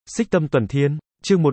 Xích Tâm Tuần Thiên, chương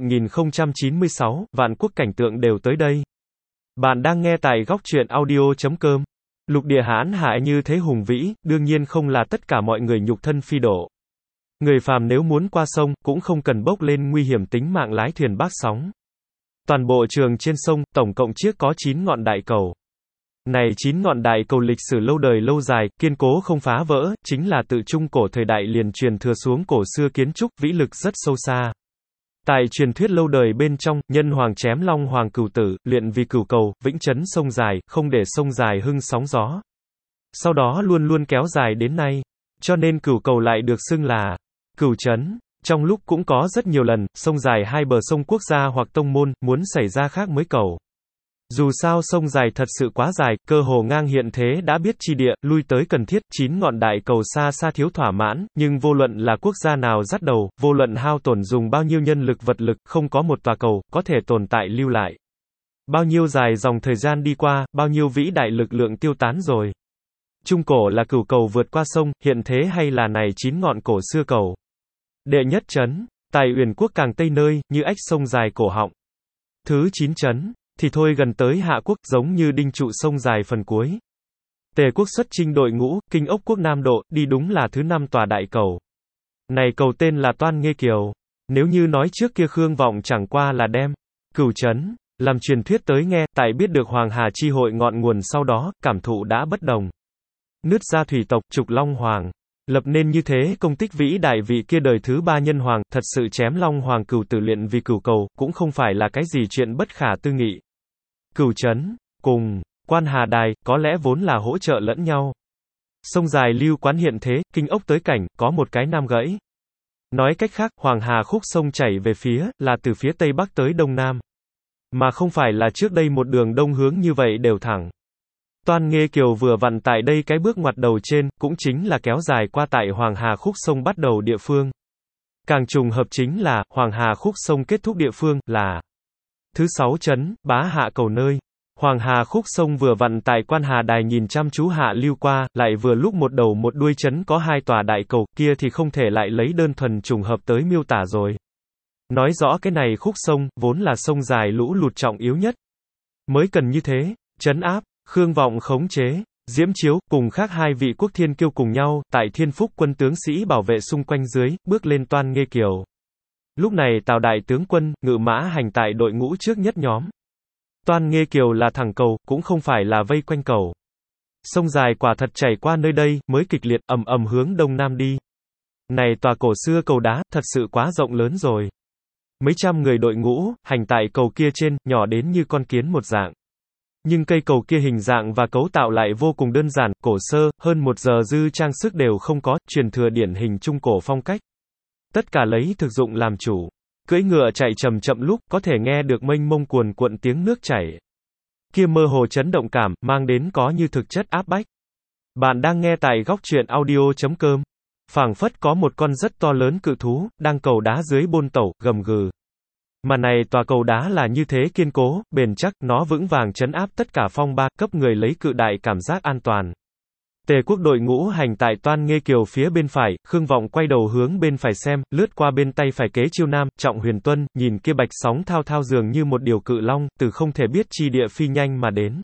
1096, vạn quốc cảnh tượng đều tới đây. Bạn đang nghe tại góc truyện audio.com. Lục địa hãn hải như thế hùng vĩ, đương nhiên không là tất cả mọi người nhục thân phi độ. Người phàm nếu muốn qua sông, cũng không cần bốc lên nguy hiểm tính mạng lái thuyền bác sóng. Toàn bộ trường trên sông, tổng cộng chiếc có 9 ngọn đại cầu. Này 9 ngọn đại cầu lịch sử lâu đời lâu dài, kiên cố không phá vỡ, chính là tự trung cổ thời đại liền truyền thừa xuống cổ xưa kiến trúc, vĩ lực rất sâu xa. Tại truyền thuyết lâu đời bên trong, nhân hoàng chém long hoàng cửu tử, luyện vì cửu cầu, vĩnh chấn sông dài, không để sông dài hưng sóng gió. Sau đó luôn luôn kéo dài đến nay. Cho nên cửu cầu lại được xưng là cửu chấn. Trong lúc cũng có rất nhiều lần, sông dài hai bờ sông quốc gia hoặc tông môn, muốn xảy ra khác mới cầu. Dù sao sông dài thật sự quá dài, cơ hồ ngang hiện thế đã biết chi địa, lui tới cần thiết, 9 ngọn đại cầu xa xa thiếu thỏa mãn, nhưng vô luận là quốc gia nào dắt đầu, vô luận hao tổn dùng bao nhiêu nhân lực vật lực, không có một tòa cầu, có thể tồn tại lưu lại. Bao nhiêu dài dòng thời gian đi qua, bao nhiêu vĩ đại lực lượng tiêu tán rồi. Trung cổ là cửu cầu vượt qua sông, hiện thế hay là này 9 ngọn cổ xưa cầu. Đệ nhất trấn, tại Uyển quốc càng tây nơi, như ếch sông dài cổ họng. Thứ 9 trấn. Thì thôi gần tới Hạ quốc, giống như đinh trụ sông dài phần cuối. Tề quốc xuất chinh đội ngũ, kinh ốc quốc Nam Độ, đi đúng là thứ 5 tòa đại cầu. Này cầu tên là Toan Nghê Kiều. Nếu như nói trước kia Khương Vọng chẳng qua là đem cửu trấn làm truyền thuyết tới nghe, tại biết được Hoàng Hà chi hội ngọn nguồn sau đó, cảm thụ đã bất đồng. Nứt ra thủy tộc, trục Long Hoàng. Lập nên như thế công tích vĩ đại vị kia đời thứ 3 nhân hoàng, thật sự chém Long Hoàng cửu tử luyện vì cửu cầu, cũng không phải là cái gì chuyện bất khả tư nghị. Cửu trấn, cùng, Quan Hà Đài, có lẽ vốn là hỗ trợ lẫn nhau. Sông dài lưu quán hiện thế, kinh ốc tới cảnh, có một cái nam gãy. Nói cách khác, Hoàng Hà khúc sông chảy về phía, là từ phía tây bắc tới đông nam. Mà không phải là trước đây một đường đông hướng như vậy đều thẳng. Toan Nghê Kiều vừa vặn tại đây cái bước ngoặt đầu trên, cũng chính là kéo dài qua tại Hoàng Hà khúc sông bắt đầu địa phương. Càng trùng hợp chính là, Hoàng Hà khúc sông kết thúc địa phương, là thứ 6 trấn, Bá Hạ cầu nơi. Hoàng Hà khúc sông vừa vặn tại Quan Hà Đài nhìn chăm chú hạ lưu qua, lại vừa lúc một đầu một đuôi trấn có 2 tòa đại cầu, kia thì không thể lại lấy đơn thuần trùng hợp tới miêu tả rồi. Nói rõ cái này khúc sông, vốn là sông dài lũ lụt trọng yếu nhất. Mới cần như thế, trấn áp, Khương Vọng khống chế, Diễm Chiếu, cùng khác 2 vị quốc thiên kiêu cùng nhau, tại Thiên Phúc quân tướng sĩ bảo vệ xung quanh dưới, bước lên Toan Nghê Kiều. Lúc này Tào đại tướng quân, ngự mã hành tại đội ngũ trước nhất nhóm. Toan Nghê Kiều là thẳng cầu, cũng không phải là vây quanh cầu. Sông dài quả thật chảy qua nơi đây, mới kịch liệt, ầm ầm hướng đông nam đi. Này tòa cổ xưa cầu đá, thật sự quá rộng lớn rồi. Mấy trăm người đội ngũ, hành tại cầu kia trên, nhỏ đến như con kiến một dạng. Nhưng cây cầu kia hình dạng và cấu tạo lại vô cùng đơn giản, cổ sơ, hơn 1 giờ dư trang sức đều không có, truyền thừa điển hình trung cổ phong cách. Tất cả lấy thực dụng làm chủ. Cưỡi ngựa chạy chậm chậm lúc, có thể nghe được mênh mông cuồn cuộn tiếng nước chảy. Kia mơ hồ chấn động cảm, mang đến có như thực chất áp bách. Bạn đang nghe tại góc truyện audio.com. Phảng phất có một con rất to lớn cự thú, đang cầu đá dưới bôn tẩu, gầm gừ. Mà này tòa cầu đá là như thế kiên cố, bền chắc, nó vững vàng trấn áp tất cả phong ba, cấp người lấy cự đại cảm giác an toàn. Tề quốc đội ngũ hành tại Toan Nghê Kiều phía bên phải, Khương Vọng quay đầu hướng bên phải xem, lướt qua bên tay phải kế chiêu nam, Trọng Huyền Tuân, nhìn kia bạch sóng thao thao dường như một điều cự long, từ không thể biết chi địa phi nhanh mà đến.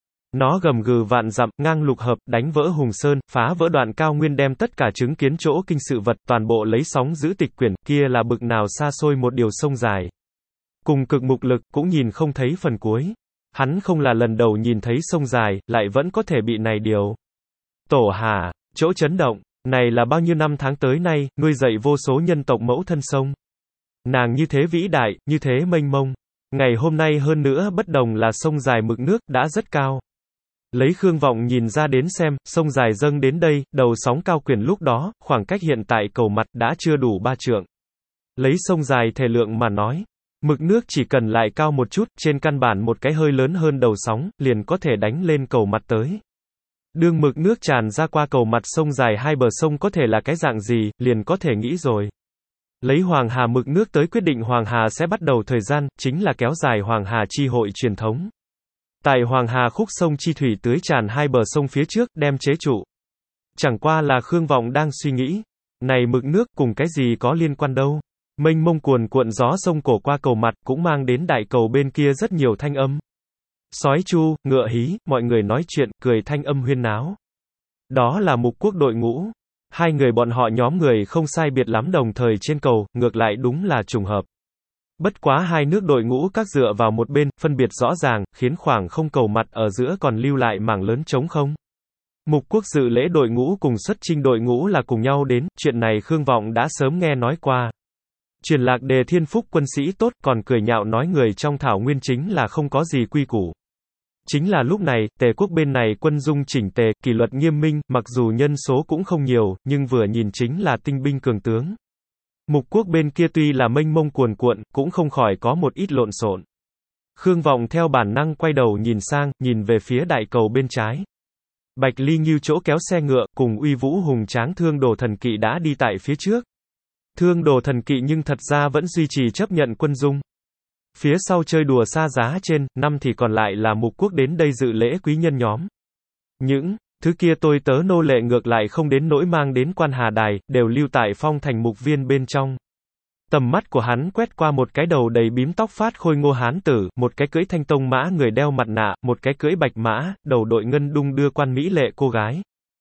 Nó gầm gừ vạn dặm, ngang lục hợp, đánh vỡ hùng sơn, phá vỡ đoạn cao nguyên đem tất cả chứng kiến chỗ kinh sự vật, toàn bộ lấy sóng giữ tịch quyển, kia là bực nào xa xôi một điều sông dài. Cùng cực mục lực, cũng nhìn không thấy phần cuối. Hắn không là lần đầu nhìn thấy sông dài, lại vẫn có thể bị này điều. Tổ Hà, chỗ chấn động, này là bao nhiêu năm tháng tới nay, nuôi dạy vô số nhân tộc mẫu thân sông. Nàng như thế vĩ đại, như thế mênh mông. Ngày hôm nay hơn nữa bất đồng là sông dài mực nước, đã rất cao. Lấy Khương Vọng nhìn ra đến xem, sông dài dâng đến đây, đầu sóng cao quyển lúc đó, khoảng cách hiện tại cầu mặt, đã chưa đủ 3 trượng. Lấy sông dài thể lượng mà nói, mực nước chỉ cần lại cao một chút, trên căn bản một cái hơi lớn hơn đầu sóng, liền có thể đánh lên cầu mặt tới. Đương mực nước tràn ra qua cầu mặt sông dài hai bờ sông có thể là cái dạng gì, liền có thể nghĩ rồi. Lấy Hoàng Hà mực nước tới quyết định Hoàng Hà sẽ bắt đầu thời gian, chính là kéo dài Hoàng Hà chi hội truyền thống. Tại Hoàng Hà khúc sông chi thủy tưới tràn hai bờ sông phía trước, đem chế trụ. Chẳng qua là Khương Vọng đang suy nghĩ, này mực nước cùng cái gì có liên quan đâu. Mênh mông cuồn cuộn gió sông cổ qua cầu mặt, cũng mang đến đại cầu bên kia rất nhiều thanh âm. Sói chu, ngựa hí, mọi người nói chuyện, cười thanh âm huyên náo. Đó là Mục Quốc đội ngũ. Hai người bọn họ nhóm người không sai biệt lắm đồng thời trên cầu, ngược lại đúng là trùng hợp. Bất quá hai nước đội ngũ các dựa vào một bên, phân biệt rõ ràng, khiến khoảng không cầu mặt ở giữa còn lưu lại mảng lớn trống không. Mục Quốc dự lễ đội ngũ cùng xuất chinh đội ngũ là cùng nhau đến, chuyện này Khương Vọng đã sớm nghe nói qua. Truyền lạc đề thiên phúc quân sĩ tốt, còn cười nhạo nói người trong thảo nguyên chính là không có gì quy củ. Chính là lúc này, Tề quốc bên này quân dung chỉnh tề, kỷ luật nghiêm minh, mặc dù nhân số cũng không nhiều, nhưng vừa nhìn chính là tinh binh cường tướng. Mục Quốc bên kia tuy là mênh mông cuồn cuộn, cũng không khỏi có một ít lộn xộn. Khương Vọng theo bản năng quay đầu nhìn sang, nhìn về phía đại cầu bên trái. Bạch Ly Ngưu chỗ kéo xe ngựa, cùng uy vũ hùng tráng Thương Đồ Thần Kỵ đã đi tại phía trước. Thương Đồ Thần Kỵ nhưng thật ra vẫn duy trì chấp nhận quân dung. Phía sau chơi đùa xa giá trên, năm thì còn lại là Mục Quốc đến đây dự lễ quý nhân nhóm. Những thứ kia tôi tớ nô lệ ngược lại không đến nỗi mang đến quan hà đài, đều lưu tại phong thành mục viên bên trong. Tầm mắt của hắn quét qua một cái đầu đầy bím tóc phát khôi ngô hán tử, một cái cưỡi thanh tông mã người đeo mặt nạ, một cái cưỡi bạch mã, đầu đội ngân đung đưa quan mỹ lệ cô gái.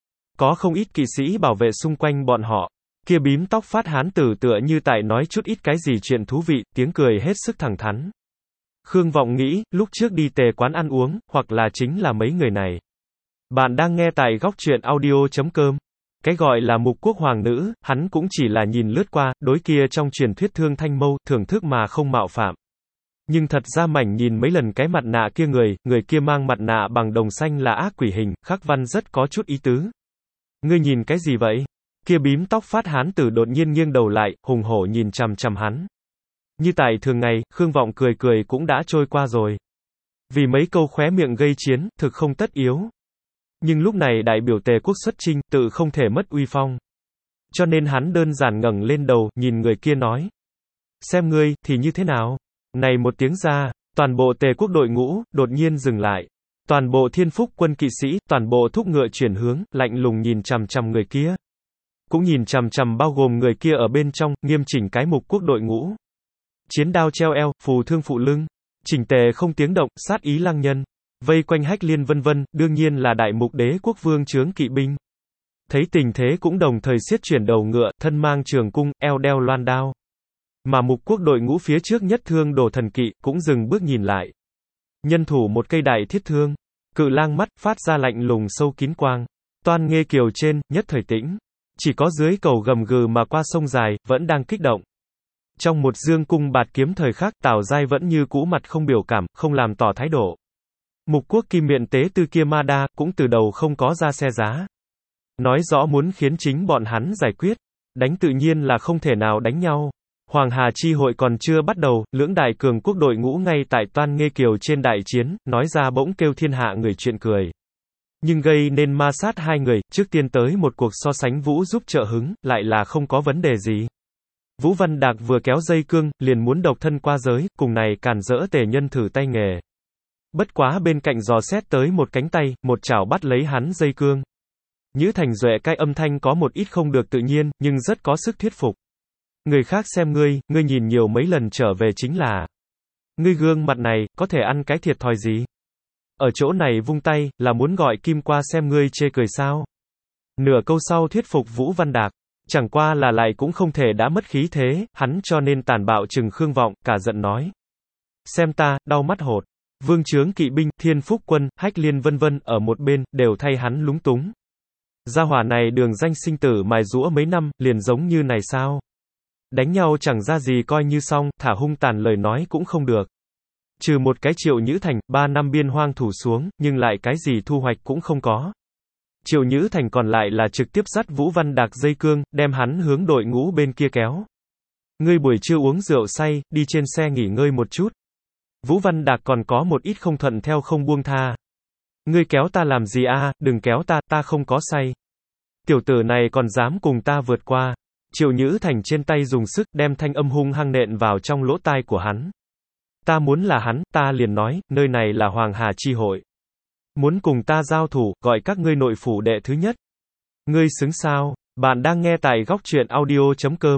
Có không ít kỵ sĩ bảo vệ xung quanh bọn họ. Kia bím tóc phát hán tử tựa như tại nói chút ít cái gì chuyện thú vị, tiếng cười hết sức thẳng thắn. Khương Vọng nghĩ, lúc trước đi Tề quán ăn uống, hoặc là chính là mấy người này. Bạn đang nghe tại góc truyện audio.com. Cái gọi là Mục Quốc hoàng nữ, hắn cũng chỉ là nhìn lướt qua, đối kia trong truyền thuyết Thương Thanh Mâu, thưởng thức mà không mạo phạm. Nhưng thật ra mảnh nhìn mấy lần cái mặt nạ kia người kia mang mặt nạ bằng đồng xanh là ác quỷ hình, khắc văn rất có chút ý tứ. Ngươi nhìn cái gì vậy? Kia bím tóc phát hán tử đột nhiên nghiêng đầu lại, hùng hổ nhìn chằm chằm hắn. Như tại thường ngày, Khương Vọng cười cũng đã trôi qua rồi. Vì mấy câu khóe miệng gây chiến, thực không tất yếu. Nhưng lúc này đại biểu Tề quốc xuất chinh, tự không thể mất uy phong. Cho nên hắn đơn giản ngẩng lên đầu, nhìn người kia nói. Xem ngươi, thì như thế nào? Này một tiếng ra, toàn bộ Tề quốc đội ngũ, đột nhiên dừng lại. Toàn bộ thiên phúc quân kỵ sĩ, toàn bộ thúc ngựa chuyển hướng, lạnh lùng nhìn chằm chằm người kia. Cũng nhìn chằm chằm bao gồm người kia ở bên trong, nghiêm chỉnh cái Mục Quốc đội ngũ. Chiến đao treo eo, phù thương phụ lưng. Chỉnh tề không tiếng động, sát ý lăng nhân. Vây quanh Hách Liên vân vân, đương nhiên là đại mục đế quốc vương chướng kỵ binh. Thấy tình thế cũng đồng thời xiết chuyển đầu ngựa, thân mang trường cung, eo đeo loan đao. Mà Mục Quốc đội ngũ phía trước nhất Thương Đồ Thần Kỵ, cũng dừng bước nhìn lại. Nhân thủ một cây đại thiết thương. Cự lang mắt, phát ra lạnh lùng sâu kín quang. Toan Nghê Kiều trên, nhất thời tĩnh. Chỉ có dưới cầu gầm gừ mà qua sông dài, vẫn đang kích động. Trong một dương cung bạt kiếm thời khắc, Tào Giai vẫn như cũ mặt không biểu cảm, không làm tỏ thái độ. Mục Quốc kim miện tế tư kia ma đa, cũng từ đầu không có ra xe giá. Nói rõ muốn khiến chính bọn hắn giải quyết. Đánh tự nhiên là không thể nào đánh nhau. Hoàng Hà chi hội còn chưa bắt đầu, lưỡng đại cường quốc đội ngũ ngay tại Toan Nghê Kiều trên đại chiến, nói ra bỗng kêu thiên hạ người chuyện cười. Nhưng gây nên ma sát hai người, trước tiên tới một cuộc so sánh Vũ giúp trợ hứng, lại là không có vấn đề gì. Vũ Văn Đạc vừa kéo dây cương, liền muốn độc thân qua giới, cùng này càn rỡ Tề nhân thử tay nghề. Bất quá bên cạnh dò xét tới một cánh tay, một chảo bắt lấy hắn dây cương. Nhữ Thành Duệ cái âm thanh có một ít không được tự nhiên, nhưng rất có sức thuyết phục. Người khác xem ngươi nhìn nhiều mấy lần trở về chính là. Ngươi gương mặt này, có thể ăn cái thiệt thòi gì? Ở chỗ này vung tay, là muốn gọi Kim qua xem ngươi chê cười sao? Nửa câu sau thuyết phục Vũ Văn Đạc. Chẳng qua là lại cũng không thể đã mất khí thế, hắn cho nên tàn bạo trừng Khương Vọng, cả giận nói. Xem ta, đau mắt hột. Vương chướng kỵ binh, thiên phúc quân, Hách Liên vân vân, ở một bên, đều thay hắn lúng túng. Gia hỏa này đường danh sinh tử mài giũa mấy năm, liền giống như này sao? Đánh nhau chẳng ra gì coi như xong, thả hung tàn lời nói cũng không được. Trừ một cái Triệu Nhữ Thành, 3 năm biên hoang thủ xuống, nhưng lại cái gì thu hoạch cũng không có. Triệu Nhữ Thành còn lại là trực tiếp dắt Vũ Văn Đạc dây cương, đem hắn hướng đội ngũ bên kia kéo. Ngươi buổi trưa uống rượu say, đi trên xe nghỉ ngơi một chút. Vũ Văn Đạc còn có một ít không thuận theo không buông tha. Ngươi kéo ta làm gì a? Đừng kéo ta, ta không có say. Tiểu tử này còn dám cùng ta vượt qua. Triệu Nhữ Thành trên tay dùng sức đem thanh âm hung hăng nện vào trong lỗ tai của hắn. Ta muốn là hắn, ta liền nói, nơi này là Hoàng Hà chi hội. Muốn cùng ta giao thủ, gọi các ngươi nội phủ đệ thứ nhất. Ngươi xứng sao? Bạn đang nghe tại góc truyện audio.com.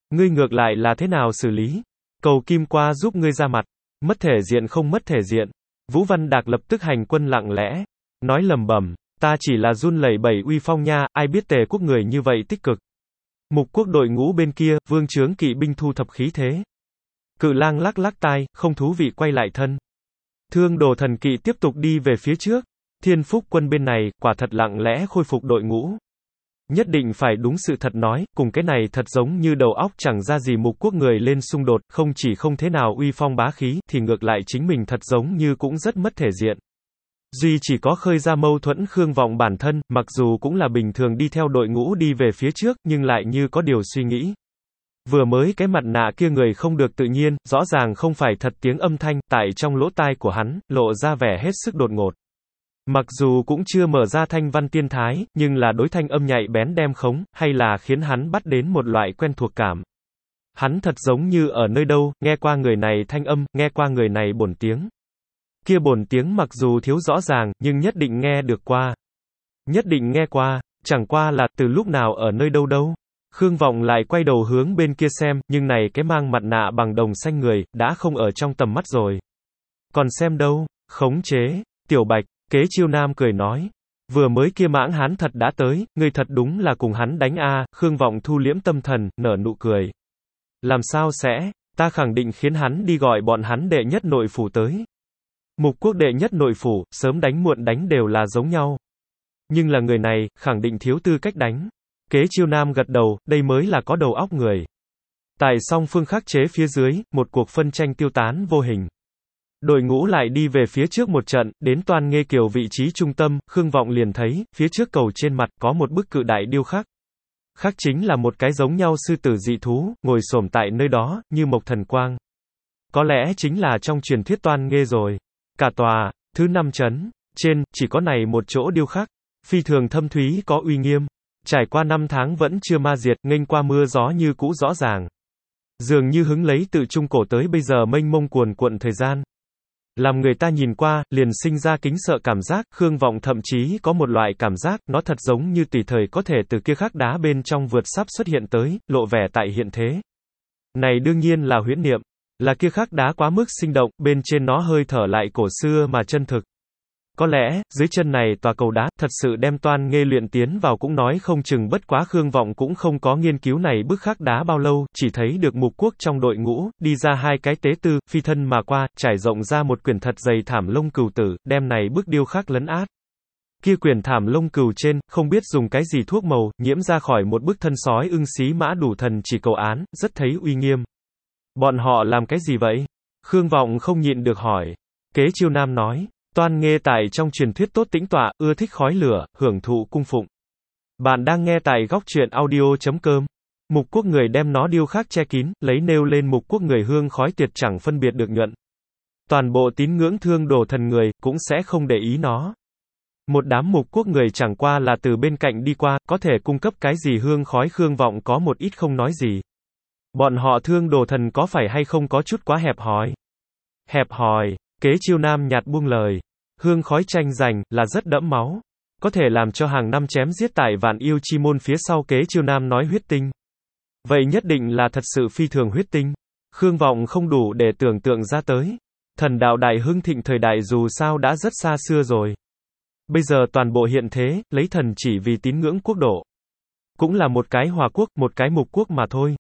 Ngươi ngược lại là thế nào xử lý? Cầu Kim qua giúp ngươi ra mặt. Mất thể diện không mất thể diện. Vũ Văn Đạc lập tức hành quân lặng lẽ. Nói lầm bầm, ta chỉ là run lẩy bẩy uy phong nha, ai biết Tề quốc người như vậy tích cực. Mục quốc đội ngũ bên kia, vương chướng kỵ binh thu thập khí thế. Cự lang lắc lắc tai, không thú vị quay lại thân. Thương Đồ Thần kỵ tiếp tục đi về phía trước. Thiên Phúc quân bên này, quả thật lặng lẽ khôi phục đội ngũ. Nhất định phải đúng sự thật nói, cùng cái này thật giống như đầu óc chẳng ra gì mục quốc người lên xung đột, không chỉ không thế nào uy phong bá khí, thì ngược lại chính mình thật giống như cũng rất mất thể diện. Duy chỉ có khơi ra mâu thuẫn Khương Vọng bản thân, mặc dù cũng là bình thường đi theo đội ngũ đi về phía trước, nhưng lại như có điều suy nghĩ. Vừa mới cái mặt nạ kia người không được tự nhiên, rõ ràng không phải thật tiếng âm thanh, tại trong lỗ tai của hắn, lộ ra vẻ hết sức đột ngột. Mặc dù cũng chưa mở ra thanh văn tiên thái, nhưng là đối thanh âm nhạy bén đem khống, hay là khiến hắn bắt đến một loại quen thuộc cảm. Hắn thật giống như ở nơi đâu, nghe qua người này thanh âm, nghe qua người này bổn tiếng. Kia bổn tiếng mặc dù thiếu rõ ràng, nhưng nhất định nghe được qua. Nhất định nghe qua, chẳng qua là từ lúc nào ở nơi đâu đâu. Khương Vọng lại quay đầu hướng bên kia xem, nhưng này cái mang mặt nạ bằng đồng xanh người, đã không ở trong tầm mắt rồi. Còn xem đâu, khống chế, Tiểu Bạch, Kế Chiêu Nam cười nói. Vừa mới kia mãng hán thật đã tới, ngươi thật đúng là cùng hắn đánh a. Khương Vọng thu liễm tâm thần, nở nụ cười. Làm sao sẽ, ta khẳng định khiến hắn đi gọi bọn hắn đệ nhất nội phủ tới. Mục quốc đệ nhất nội phủ, sớm đánh muộn đánh đều là giống nhau. Nhưng là người này, khẳng định thiếu tư cách đánh. Kế Chiêu Nam gật đầu, đây mới là có đầu óc người. Tại song phương khắc chế phía dưới, một cuộc phân tranh tiêu tán vô hình. Đội ngũ lại đi về phía trước một trận, đến Toan Nghê Kiều vị trí trung tâm, Khương Vọng liền thấy, phía trước cầu trên mặt, có một bức cự đại điêu khắc. Khắc chính là một cái giống nhau sư tử dị thú, ngồi xổm tại nơi đó, như Mộc Thần Quang. Có lẽ chính là trong truyền thuyết Toan Nghê rồi. Cả tòa, thứ 5 trấn, trên, chỉ có này một chỗ điêu khắc. Phi thường thâm thúy có uy nghiêm. Trải qua 5 tháng vẫn chưa ma diệt, nghênh qua mưa gió như cũ rõ ràng. Dường như hứng lấy từ trung cổ tới bây giờ mênh mông cuồn cuộn thời gian. Làm người ta nhìn qua, liền sinh ra kính sợ cảm giác, Khương Vọng thậm chí có một loại cảm giác, nó thật giống như tùy thời có thể từ kia khắc đá bên trong vượt sắp xuất hiện tới, lộ vẻ tại hiện thế. Này đương nhiên là huyễn niệm, là kia khắc đá quá mức sinh động, bên trên nó hơi thở lại cổ xưa mà chân thực. Có lẽ, dưới chân này tòa cầu đá, thật sự đem Toan Nghê luyện tiến vào cũng nói không chừng bất quá Khương Vọng cũng không có nghiên cứu này bức khắc đá bao lâu, chỉ thấy được mục quốc trong đội ngũ, đi ra hai cái tế tư, phi thân mà qua, trải rộng ra một quyển thật dày thảm lông cừu tử, đem này bức điêu khắc lấn át. Kia quyển thảm lông cừu trên, không biết dùng cái gì thuốc màu, nhiễm ra khỏi một bức thân sói ưng xí mã đủ thần chỉ cầu án, rất thấy uy nghiêm. Bọn họ làm cái gì vậy? Khương Vọng không nhịn được hỏi. Kế Chiêu Nam nói. Toan Nghê tại trong truyền thuyết tốt tĩnh tọa, ưa thích khói lửa, hưởng thụ cung phụng. Bạn đang nghe tại góc truyện audio.com. Mục quốc người đem nó điêu khắc che kín, lấy nêu lên mục quốc người hương khói tiệt chẳng phân biệt được nhuận. Toàn bộ tín ngưỡng Thương Đồ Thần người, cũng sẽ không để ý nó. Một đám mục quốc người chẳng qua là từ bên cạnh đi qua, có thể cung cấp cái gì hương khói Khương Vọng có một ít không nói gì. Bọn họ Thương Đồ Thần có phải hay không có chút quá hẹp hòi? Hẹp hòi, Kế Chiêu Nam nhạt buông lời. Hương khói tranh giành, là rất đẫm máu. Có thể làm cho hàng năm chém giết tại Vạn Yêu Chi Môn phía sau Kế Chiêu Nam nói huyết tinh. Vậy nhất định là thật sự phi thường huyết tinh. Khương Vọng không đủ để tưởng tượng ra tới. Thần đạo đại hưng thịnh thời đại dù sao đã rất xa xưa rồi. Bây giờ toàn bộ hiện thế, lấy thần chỉ vì tín ngưỡng quốc độ. Cũng là một cái hòa quốc, một cái mục quốc mà thôi.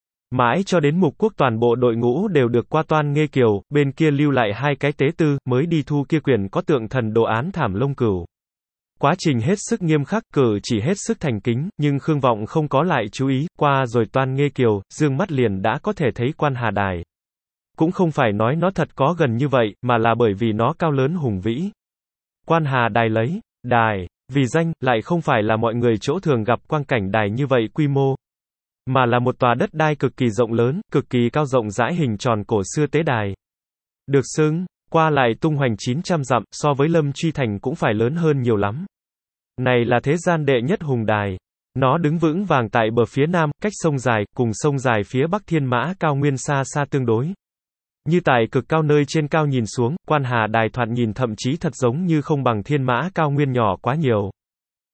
Mãi cho đến mục quốc toàn bộ đội ngũ đều được qua Toan Nghê Kiều, bên kia lưu lại hai cái tế tư, mới đi thu kia quyển có tượng thần đồ án thảm lông cừu. Quá trình hết sức nghiêm khắc, cử chỉ hết sức thành kính, nhưng Khương Vọng không có lại chú ý, qua rồi Toan Nghê Kiều, dương mắt liền đã có thể thấy Quan Hà Đài. Cũng không phải nói nó thật có gần như vậy, mà là bởi vì nó cao lớn hùng vĩ. Quan Hà Đài lấy, đài, vì danh, lại không phải là mọi người chỗ thường gặp quang cảnh đài như vậy quy mô. Mà là một tòa đất đai cực kỳ rộng lớn, cực kỳ cao rộng rãi hình tròn cổ xưa tế đài. Được xưng, qua lại tung hoành 900 dặm, so với Lâm Truy Thành cũng phải lớn hơn nhiều lắm. Này là thế gian đệ nhất hùng đài. Nó đứng vững vàng tại bờ phía nam, cách sông dài, cùng sông dài phía bắc Thiên Mã cao nguyên xa xa tương đối. Như tại cực cao nơi trên cao nhìn xuống, Quan Hà Đài thoạt nhìn thậm chí thật giống như không bằng Thiên Mã cao nguyên nhỏ quá nhiều.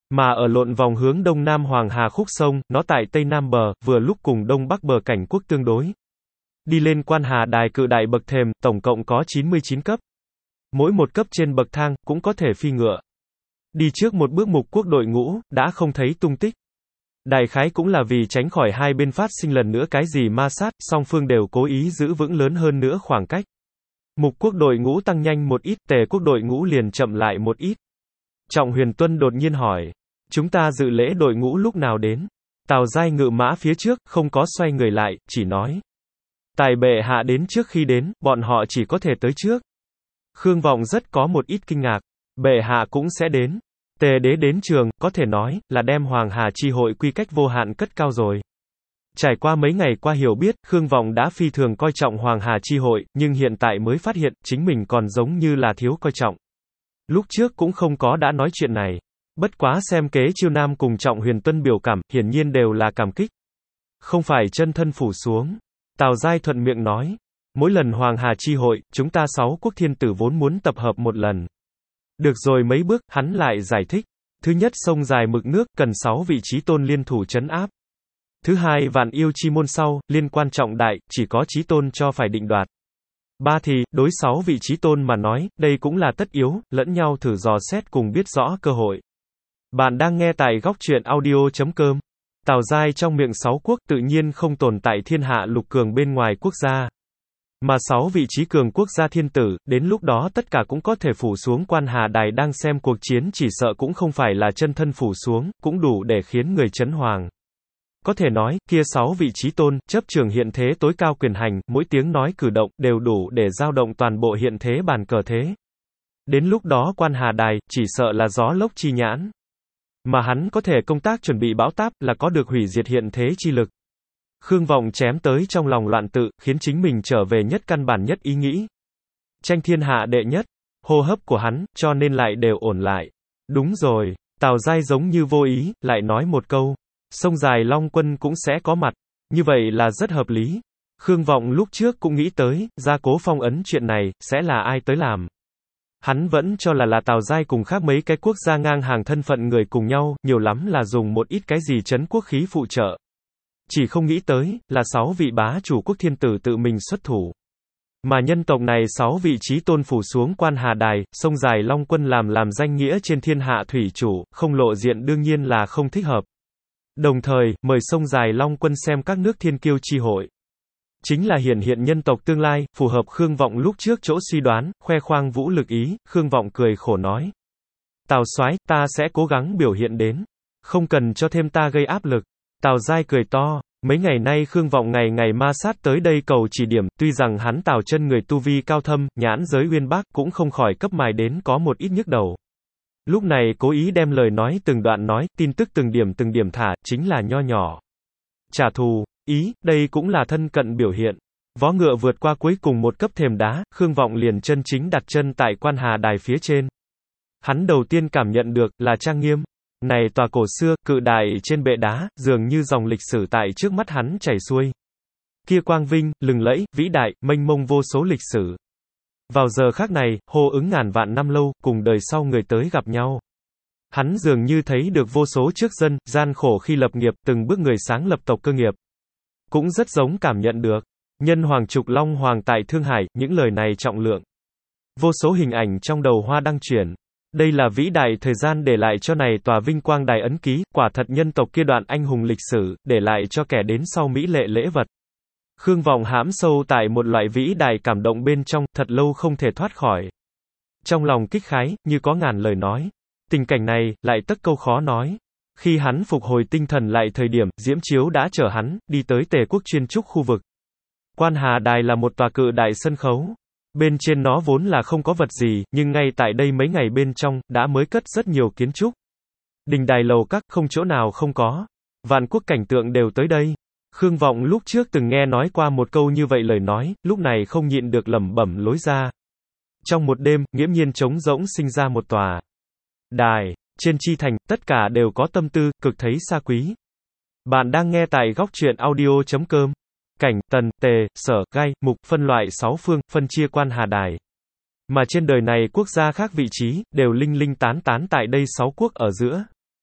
Mà ở lộn vòng hướng đông nam Hoàng Hà khúc sông, nó tại tây nam bờ, vừa lúc cùng đông bắc bờ cảnh quốc tương đối. Đi lên Quan Hà Đài cự đại bậc thềm, tổng cộng có 99 cấp. Mỗi một cấp trên bậc thang, cũng có thể phi ngựa. Đi trước một bước mục quốc đội ngũ, đã không thấy tung tích. Đại khái cũng là vì tránh khỏi hai bên phát sinh lần nữa cái gì ma sát, song phương đều cố ý giữ vững lớn hơn nữa khoảng cách. Mục quốc đội ngũ tăng nhanh một ít, Tề quốc đội ngũ liền chậm lại một ít. Trọng Huyền Tuân đột nhiên hỏi, chúng ta dự lễ đội ngũ lúc nào đến? Tào Giai ngự mã phía trước, không có xoay người lại, chỉ nói. Tài bệ hạ đến trước khi đến, bọn họ chỉ có thể tới trước. Khương Vọng rất có một ít kinh ngạc. Bệ hạ cũng sẽ đến. Tề đế đến trường, có thể nói, là đem Hoàng Hà chi hội quy cách vô hạn cất cao rồi. Trải qua mấy ngày qua hiểu biết, Khương Vọng đã phi thường coi trọng Hoàng Hà chi hội, nhưng hiện tại mới phát hiện, chính mình còn giống như là thiếu coi trọng. Lúc trước cũng không có đã nói chuyện này. Bất quá xem kế Chiêu Nam cùng Trọng Huyền Tuân biểu cảm, hiển nhiên đều là cảm kích. Không phải chân thân phủ xuống. Tào Giai thuận miệng nói. Mỗi lần Hoàng Hà chi hội, chúng ta 6 quốc thiên tử vốn muốn tập hợp một lần. Được rồi mấy bước, hắn lại giải thích. Thứ nhất sông dài mực nước, cần 6 vị chí tôn liên thủ trấn áp. Thứ hai vạn yêu chi môn sau, liên quan trọng đại, chỉ có chí tôn cho phải định đoạt. Ba thì, đối 6 vị chí tôn mà nói, đây cũng là tất yếu, lẫn nhau thử dò xét cùng biết rõ cơ hội. Bạn đang nghe tại góc truyện audio.com. Tào Giai trong miệng 6 quốc tự nhiên không tồn tại thiên hạ lục cường bên ngoài quốc gia. Mà 6 vị trí cường quốc gia thiên tử, đến lúc đó tất cả cũng có thể phủ xuống Quan Hà Đài đang xem cuộc chiến chỉ sợ cũng không phải là chân thân phủ xuống, cũng đủ để khiến người chấn hoàng. Có thể nói, kia 6 vị chí tôn, chấp trường hiện thế tối cao quyền hành, mỗi tiếng nói cử động, đều đủ để dao động toàn bộ hiện thế bàn cờ thế. Đến lúc đó Quan Hà Đài, chỉ sợ là gió lốc chi nhãn. Mà hắn có thể công tác chuẩn bị bão táp, là có được hủy diệt hiện thế chi lực. Khương Vọng chém tới trong lòng loạn tự, khiến chính mình trở về nhất căn bản nhất ý nghĩ. Tranh thiên hạ đệ nhất, hô hấp của hắn, cho nên lại đều ổn lại. Đúng rồi, Tào Giai giống như vô ý, lại nói một câu. Sông dài Long Quân cũng sẽ có mặt. Như vậy là rất hợp lý. Khương Vọng lúc trước cũng nghĩ tới, gia cố phong ấn chuyện này, sẽ là ai tới làm. Hắn vẫn cho là Tào Giai cùng khác mấy cái quốc gia ngang hàng thân phận người cùng nhau, nhiều lắm là dùng một ít cái gì trấn quốc khí phụ trợ. Chỉ không nghĩ tới, là 6 vị bá chủ quốc thiên tử tự mình xuất thủ. Mà nhân tộc này 6 vị chí tôn phủ xuống Quan Hà Đài, sông dài Long Quân làm danh nghĩa trên thiên hạ thủy chủ, không lộ diện đương nhiên là không thích hợp. Đồng thời, mời sông dài Long Quân xem các nước thiên kiêu chi hội. Chính là hiện nhân tộc tương lai, phù hợp Khương Vọng lúc trước chỗ suy đoán, khoe khoang vũ lực ý, Khương Vọng cười khổ nói. Tào soái, ta sẽ cố gắng biểu hiện đến. Không cần cho thêm ta gây áp lực. Tào Giai cười to. Mấy ngày nay Khương Vọng ngày ngày ma sát tới đây cầu chỉ điểm, tuy rằng hắn Tào chân người tu vi cao thâm, nhãn giới uyên bác, cũng không khỏi cấp mài đến có một ít nhức đầu. Lúc này cố ý đem lời nói từng đoạn nói, tin tức từng điểm thả, chính là nho nhỏ. Trả thù, ý, đây cũng là thân cận biểu hiện. Vó ngựa vượt qua cuối cùng một cấp thềm đá, Khương Vọng liền chân chính đặt chân tại Quan Hà Đài phía trên. Hắn đầu tiên cảm nhận được, là trang nghiêm. Này tòa cổ xưa, cự đại trên bệ đá, dường như dòng lịch sử tại trước mắt hắn chảy xuôi. Kia quang vinh, lừng lẫy, vĩ đại, mênh mông vô số lịch sử. Vào giờ khắc này, hô ứng ngàn vạn năm lâu, cùng đời sau người tới gặp nhau. Hắn dường như thấy được vô số trước dân, gian khổ khi lập nghiệp, từng bước người sáng lập tộc cơ nghiệp. Cũng rất giống cảm nhận được. Nhân hoàng trục long hoàng tại Thương Hải, những lời này trọng lượng. Vô số hình ảnh trong đầu hoa đăng chuyển. Đây là vĩ đại thời gian để lại cho này tòa vinh quang đài ấn ký, quả thật nhân tộc kia đoạn anh hùng lịch sử, để lại cho kẻ đến sau mỹ lệ lễ vật. Khương Vọng hãm sâu tại một loại vĩ đại cảm động bên trong, thật lâu không thể thoát khỏi. Trong lòng kích khái, như có ngàn lời nói. Tình cảnh này, lại tất câu khó nói. Khi hắn phục hồi tinh thần lại thời điểm, Diễm Chiếu đã chở hắn, đi tới Tề quốc chuyên trúc khu vực. Quan Hà Đài là một tòa cự đại sân khấu. Bên trên nó vốn là không có vật gì, nhưng ngay tại đây mấy ngày bên trong, đã mới cất rất nhiều kiến trúc. Đình đài lầu các, không chỗ nào không có. Vạn quốc cảnh tượng đều tới đây. Khương Vọng lúc trước từng nghe nói qua một câu như vậy lời nói, lúc này không nhịn được lẩm bẩm lối ra. Trong một đêm, nghiễm nhiên trống rỗng sinh ra một tòa đài, trên chi thành, tất cả đều có tâm tư, cực thấy xa quý. Bạn đang nghe tại góc truyện audio.com. Cảnh, tần, tề, sở, gai, mục, phân loại 6 phương, phân chia Quan Hà Đài. Mà trên đời này quốc gia khác vị trí, đều linh linh tán tán tại đây 6 quốc ở giữa.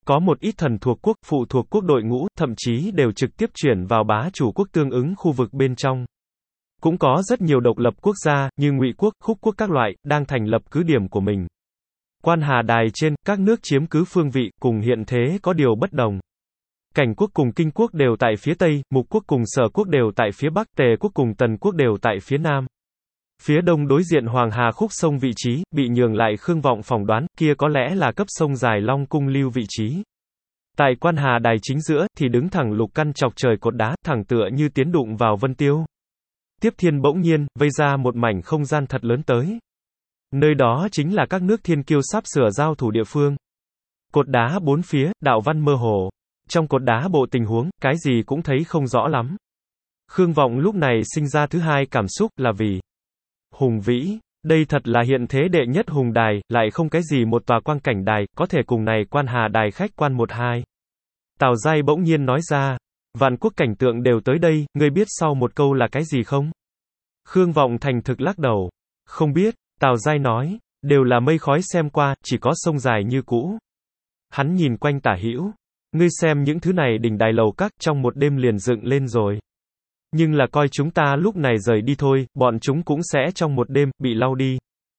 Có một ít thần thuộc quốc, phụ thuộc quốc đội ngũ, thậm chí đều trực tiếp chuyển vào bá chủ quốc tương ứng khu vực bên trong. Cũng có rất nhiều độc lập quốc gia, như Ngụy quốc, Khúc quốc các loại, đang thành lập cứ điểm của mình. Quan Hà Đài trên, các nước chiếm cứ phương vị, cùng hiện thế có điều bất đồng. Cảnh quốc cùng Kinh quốc đều tại phía Tây, Mục quốc cùng Sở quốc đều tại phía Bắc, Tề quốc cùng Tần quốc đều tại phía Nam. Phía đông đối diện Hoàng Hà khúc sông vị trí, bị nhường lại Khương Vọng phỏng đoán, kia có lẽ là cấp sông dài Long Cung lưu vị trí. Tại Quan Hà Đài chính giữa, thì đứng thẳng lục căn chọc trời cột đá, thẳng tựa như tiến đụng vào vân tiêu. Tiếp thiên bỗng nhiên, vây ra một mảnh không gian thật lớn tới. Nơi đó chính là các nước thiên kiêu sắp sửa giao thủ địa phương. Cột đá bốn phía, đạo văn mơ hồ. Trong cột đá bộ tình huống, cái gì cũng thấy không rõ lắm. Khương Vọng lúc này sinh ra thứ hai cảm xúc, là vì hùng vĩ. Đây thật là hiện thế đệ nhất hùng đài, lại không cái gì một tòa quang cảnh đài, có thể cùng này Quan Hà Đài khách quan một hai. Tào Giai bỗng nhiên nói ra, vạn quốc cảnh tượng đều tới đây, ngươi biết sau một câu là cái gì không? Khương Vọng thành thực lắc đầu. Không biết, Tào Giai nói, đều là mây khói xem qua, chỉ có sông dài như cũ. Hắn nhìn quanh tả hữu. Ngươi xem những thứ này đỉnh đài lầu các, trong một đêm liền dựng lên rồi. Nhưng là coi chúng ta lúc này rời đi thôi, bọn chúng cũng sẽ trong một đêm, bị lau đi.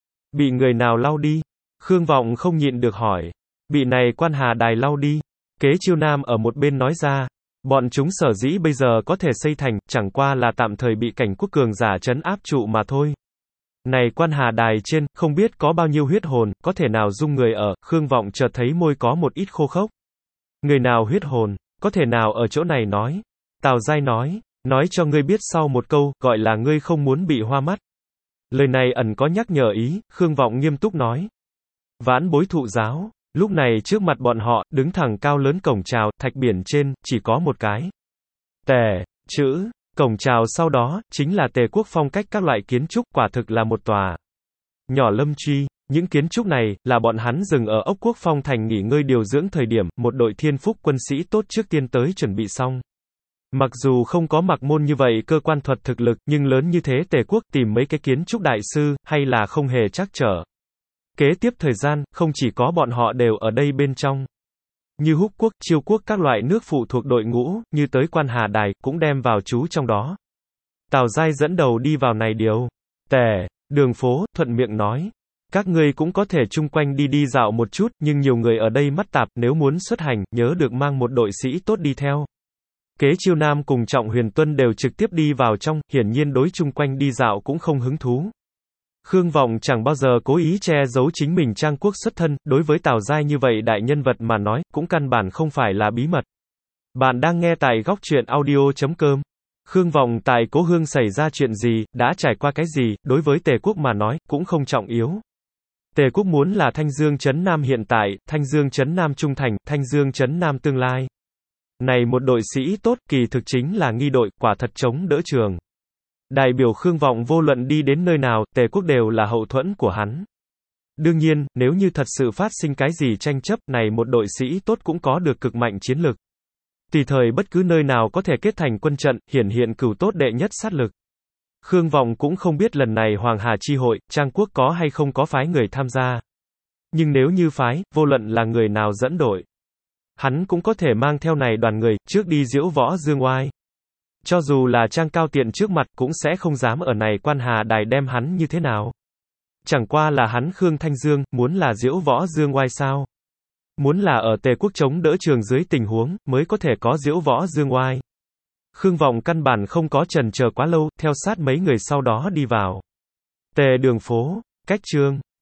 Bị người nào lau đi? Khương Vọng không nhịn được hỏi. Bị này Quan Hà Đài lau đi. Kế Chiêu Nam ở một bên nói ra. Bọn chúng sở dĩ bây giờ có thể xây thành, chẳng qua là tạm thời bị cảnh quốc cường giả trấn áp trụ mà thôi. Này Quan Hà Đài trên, không biết có bao nhiêu huyết hồn, có thể nào dung người ở, Khương Vọng chợt thấy môi có một ít khô khốc. Người nào huyết hồn, có thể nào ở chỗ này nói. Tào Giai nói cho ngươi biết sau một câu, gọi là ngươi không muốn bị hoa mắt. Lời này ẩn có nhắc nhở ý, Khương Vọng nghiêm túc nói. Vãn bối thụ giáo, lúc này trước mặt bọn họ, đứng thẳng cao lớn cổng chào, thạch biển trên, chỉ có một cái. Tề, chữ, cổng chào sau đó, chính là Tề quốc phong cách các loại kiến trúc, quả thực là một tòa nhỏ lâm truy. Những kiến trúc này, là bọn hắn dừng ở Ốc Quốc Phong thành nghỉ ngơi điều dưỡng thời điểm, một đội thiên phúc quân sĩ tốt trước tiên tới chuẩn bị xong. Mặc dù không có mặc môn như vậy cơ quan thuật thực lực, nhưng lớn như thế Tề quốc tìm mấy cái kiến trúc đại sư, hay là không hề trắc trở. Kế tiếp thời gian, không chỉ có bọn họ đều ở đây bên trong. Như Húc quốc, Chiêu quốc các loại nước phụ thuộc đội ngũ, như tới Quan Hà Đài, cũng đem vào trú trong đó. Tào Giai dẫn đầu đi vào này điều. Tề, đường phố, thuận miệng nói. Các ngươi cũng có thể chung quanh đi dạo một chút, nhưng nhiều người ở đây mắt tạp, nếu muốn xuất hành, nhớ được mang một đội sĩ tốt đi theo. Kế Chiêu Nam cùng Trọng Huyền Tuân đều trực tiếp đi vào trong, hiển nhiên đối chung quanh đi dạo cũng không hứng thú. Khương Vọng chẳng bao giờ cố ý che giấu chính mình trang quốc xuất thân, đối với Tào Giai như vậy đại nhân vật mà nói, cũng căn bản không phải là bí mật. Bạn đang nghe tại góc truyện audio.com. Khương Vọng tại Cố Hương xảy ra chuyện gì, đã trải qua cái gì, đối với Tề quốc mà nói, cũng không trọng yếu. Tề quốc muốn là Thanh Dương trấn Nam hiện tại, Thanh Dương trấn Nam trung thành, Thanh Dương trấn Nam tương lai. Này một đội sĩ tốt, kỳ thực chính là nghi đội, quả thật chống đỡ trường. Đại biểu Khương Vọng vô luận đi đến nơi nào, Tề quốc đều là hậu thuẫn của hắn. Đương nhiên, nếu như thật sự phát sinh cái gì tranh chấp, này một đội sĩ tốt cũng có được cực mạnh chiến lực. Tùy thời bất cứ nơi nào có thể kết thành quân trận, hiển hiện cửu tốt đệ nhất sát lực. Khương Vọng cũng không biết lần này Hoàng Hà chi hội, Trang quốc có hay không có phái người tham gia. Nhưng nếu như phái, vô luận là người nào dẫn đội, hắn cũng có thể mang theo này đoàn người, trước đi diễu võ dương oai. Cho dù là Trang Cao Tiện trước mặt, cũng sẽ không dám ở này Quan Hà Đài đem hắn như thế nào. Chẳng qua là hắn Khương Thanh Dương, muốn là diễu võ dương oai sao? Muốn là ở Tề quốc chống đỡ trường dưới tình huống, mới có thể có diễu võ dương oai. Khương Vọng căn bản không có chần chờ quá lâu, theo sát mấy người sau đó đi vào. Tề đường phố, cách chương.